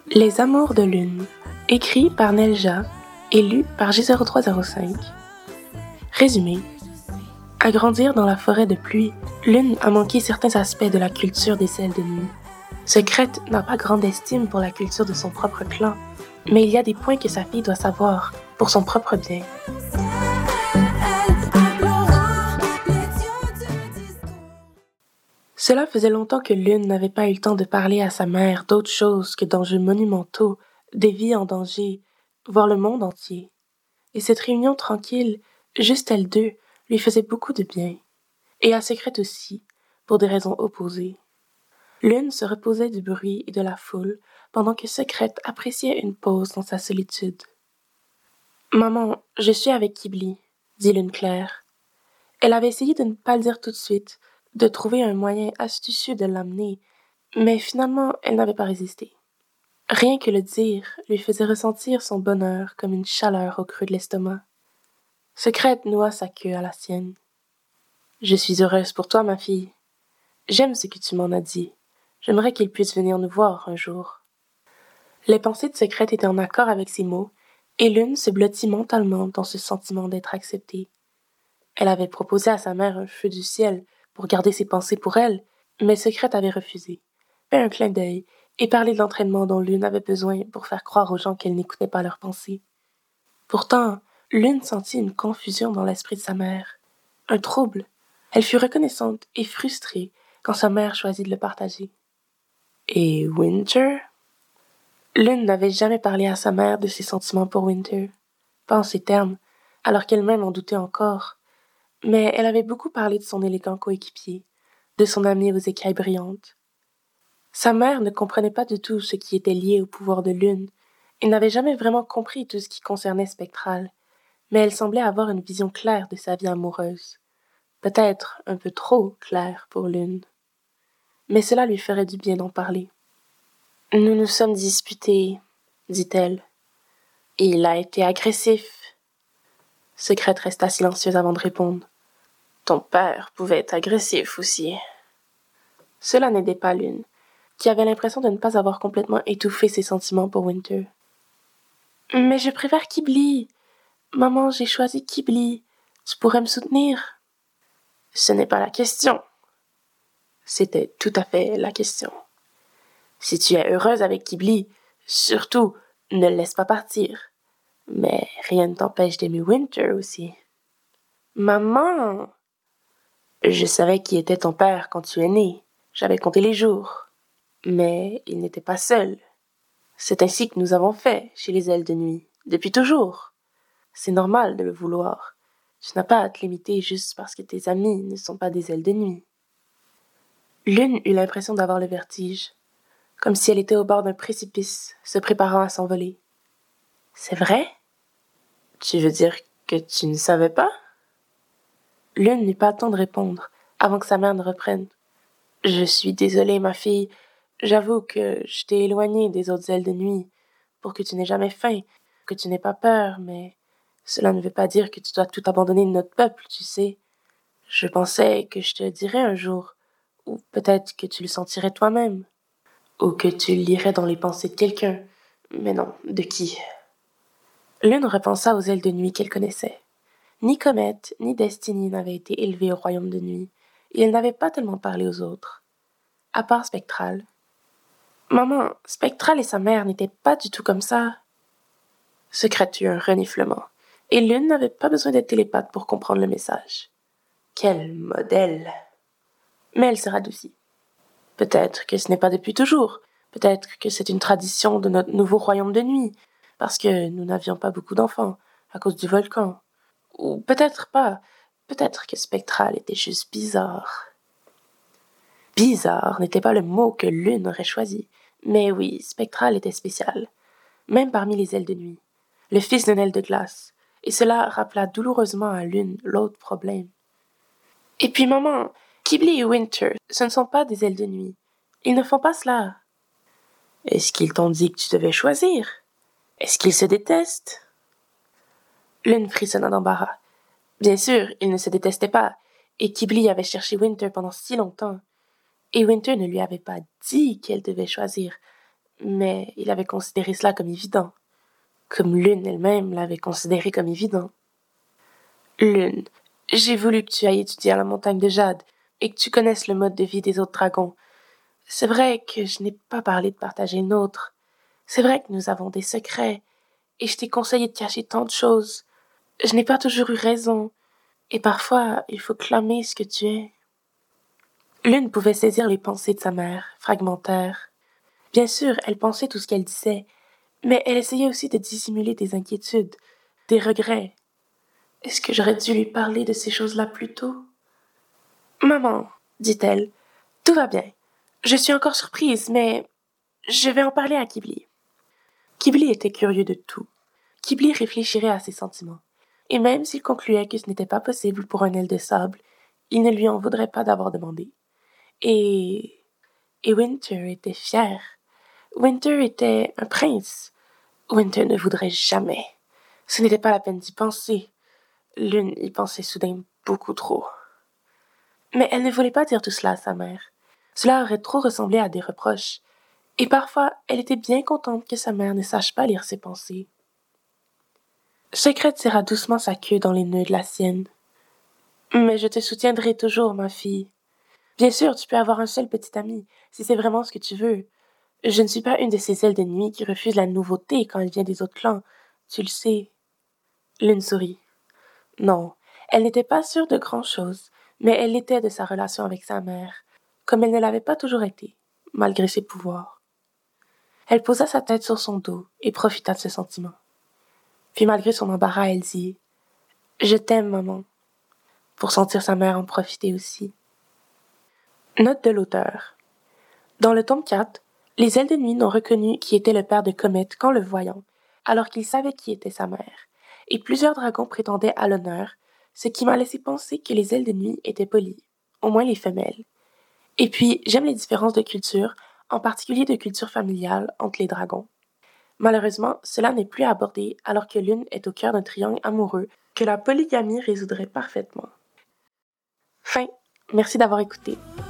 Les Amours de Lune, écrit par Nelja et lu par J0305. Résumé. À grandir dans la forêt de pluie, Lune a manqué certains aspects de la culture des ailes de nuit. Secrète n'a pas grande estime pour la culture de son propre clan, mais il y a des points que sa fille doit savoir pour son propre bien. Cela faisait longtemps que Lune n'avait pas eu le temps de parler à sa mère d'autre chose que d'enjeux monumentaux, des vies en danger, voire le monde entier. Et cette réunion tranquille, juste elles deux, lui faisait beaucoup de bien. Et à Secrète aussi, pour des raisons opposées. Lune se reposait du bruit et de la foule, pendant que Secrète appréciait une pause dans sa solitude. « Maman, je suis avec Kibli, » dit Lune Claire. Elle avait essayé de ne pas le dire tout de suite, de trouver un moyen astucieux de l'amener, mais finalement elle n'avait pas résisté. Rien que le dire lui faisait ressentir son bonheur comme une chaleur au creux de l'estomac. Secrète noua sa queue à la sienne. « Je suis heureuse pour toi, ma fille. J'aime ce que tu m'en as dit. J'aimerais qu'il puisse venir nous voir un jour. » Les pensées de Secrète étaient en accord avec ces mots, et Lune se blottit mentalement dans ce sentiment d'être acceptée. Elle avait proposé à sa mère un feu du ciel pour garder ses pensées pour elle, mais Secrète avait refusé, fait un clin d'œil et parlé de l'entraînement dont Lune avait besoin pour faire croire aux gens qu'elle n'écoutait pas leurs pensées. Pourtant, Lune sentit une confusion dans l'esprit de sa mère, un trouble. Elle fut reconnaissante et frustrée quand sa mère choisit de le partager. « Et Winter ?» Lune n'avait jamais parlé à sa mère de ses sentiments pour Winter, pas en ces termes, alors qu'elle-même en doutait encore. Mais elle avait beaucoup parlé de son élégant coéquipier, de son ami aux écailles brillantes. Sa mère ne comprenait pas du tout ce qui était lié au pouvoir de Lune et n'avait jamais vraiment compris tout ce qui concernait Spectral, mais elle semblait avoir une vision claire de sa vie amoureuse. Peut-être un peu trop claire pour Lune. Mais cela lui ferait du bien d'en parler. « Nous nous sommes disputés, » dit-elle. « Il a été agressif. » Secrète resta silencieuse avant de répondre. « Ton père pouvait être agressif aussi. » Cela n'aidait pas Lune, qui avait l'impression de ne pas avoir complètement étouffé ses sentiments pour Winter. « Mais je préfère Kibli. Maman, j'ai choisi Kibli. Tu pourrais me soutenir? » Ce n'est pas la question. C'était tout à fait la question. Si tu es heureuse avec Kibli, surtout, ne le laisse pas partir. Mais rien ne t'empêche d'aimer Winter aussi. Maman! Je savais qui était ton père quand tu es né. J'avais compté les jours. Mais il n'était pas seul. C'est ainsi que nous avons fait chez les ailes de nuit, depuis toujours. C'est normal de le vouloir. Tu n'as pas à te limiter juste parce que tes amis ne sont pas des ailes de nuit. Lune eut l'impression d'avoir le vertige, comme si elle était au bord d'un précipice, se préparant à s'envoler. « C'est vrai? Tu veux dire que tu ne savais pas? » Lune n'eut pas le temps de répondre, avant que sa mère ne reprenne. « Je suis désolée, ma fille. J'avoue que je t'ai éloignée des autres ailes de nuit, pour que tu n'aies jamais faim, que tu n'aies pas peur, mais cela ne veut pas dire que tu dois tout abandonner de notre peuple, tu sais. Je pensais que je te le dirais un jour, ou peut-être que tu le sentirais toi-même, ou que tu le lirais dans les pensées de quelqu'un, mais non, de qui? » Lune repensa aux ailes de nuit qu'elle connaissait. Ni Comète, ni Destiny n'avaient été élevées au royaume de nuit, et elle n'avait pas tellement parlé aux autres. À part Spectral. Maman, Spectral et sa mère n'étaient pas du tout comme ça. Secrète eut un reniflement, et Lune n'avait pas besoin d'être télépathe pour comprendre le message. Quel modèle! Mais elle se radoucit. Peut-être que ce n'est pas depuis toujours, peut-être que c'est une tradition de notre nouveau royaume de nuit, parce que nous n'avions pas beaucoup d'enfants, à cause du volcan. Ou peut-être pas, peut-être que Spectral était juste bizarre. Bizarre n'était pas le mot que Lune aurait choisi, mais oui, Spectral était spécial, même parmi les ailes de nuit, le fils d'une aile de glace, et cela rappela douloureusement à Lune l'autre problème. Et puis maman, Kibli et Winter, ce ne sont pas des ailes de nuit. Ils ne font pas cela. Est-ce qu'ils t'ont dit que tu devais choisir? Est-ce qu'ils se détestent? Lune frissonna d'embarras. Bien sûr, ils ne se détestaient pas, et Kibli avait cherché Winter pendant si longtemps. Et Winter ne lui avait pas dit qu'elle devait choisir, mais il avait considéré cela comme évident, comme Lune elle-même l'avait considéré comme évident. Lune, j'ai voulu que tu ailles étudier à la montagne de Jade et que tu connaisses le mode de vie des autres dragons. C'est vrai que je n'ai pas parlé de partager le nôtre. C'est vrai que nous avons des secrets, et je t'ai conseillé de cacher tant de choses. Je n'ai pas toujours eu raison, et parfois il faut clamer ce que tu es. Lune pouvait saisir les pensées de sa mère, fragmentaires. Bien sûr, elle pensait tout ce qu'elle disait, mais elle essayait aussi de dissimuler des inquiétudes, des regrets. Est-ce que j'aurais dû lui parler de ces choses-là plus tôt? Maman, dit-elle, tout va bien. Je suis encore surprise, mais je vais en parler à Kibli. Kibli était curieux de tout. Kibli réfléchirait à ses sentiments. Et même s'il concluait que ce n'était pas possible pour un aile de sable, il ne lui en voudrait pas d'avoir demandé. Et Winter était fier. Winter était un prince. Winter ne voudrait jamais. Ce n'était pas la peine d'y penser. Lune y pensait soudain beaucoup trop. Mais elle ne voulait pas dire tout cela à sa mère. Cela aurait trop ressemblé à des reproches. Et parfois, elle était bien contente que sa mère ne sache pas lire ses pensées. Secret tira doucement sa queue dans les nœuds de la sienne. « Mais je te soutiendrai toujours, ma fille. Bien sûr, tu peux avoir un seul petit ami, si c'est vraiment ce que tu veux. Je ne suis pas une de ces ailes de nuit qui refusent la nouveauté quand elle vient des autres clans. Tu le sais. » Lune sourit. Non, elle n'était pas sûre de grand-chose, mais elle l'était de sa relation avec sa mère, comme elle ne l'avait pas toujours été, malgré ses pouvoirs. Elle posa sa tête sur son dos et profita de ce sentiment. Puis malgré son embarras, elle dit « Je t'aime, maman », pour sentir sa mère en profiter aussi. Note de l'auteur. Dans le tome 4, les ailes de nuit n'ont reconnu qui était le père de Comet qu'en le voyant, alors qu'ils savaient qui était sa mère, et plusieurs dragons prétendaient à l'honneur, ce qui m'a laissé penser que les ailes de nuit étaient polies, au moins les femelles. Et puis, j'aime les différences de culture, en particulier de culture familiale, entre les dragons. Malheureusement, cela n'est plus abordé alors que Lune est au cœur d'un triangle amoureux que la polygamie résoudrait parfaitement. Fin. Merci d'avoir écouté.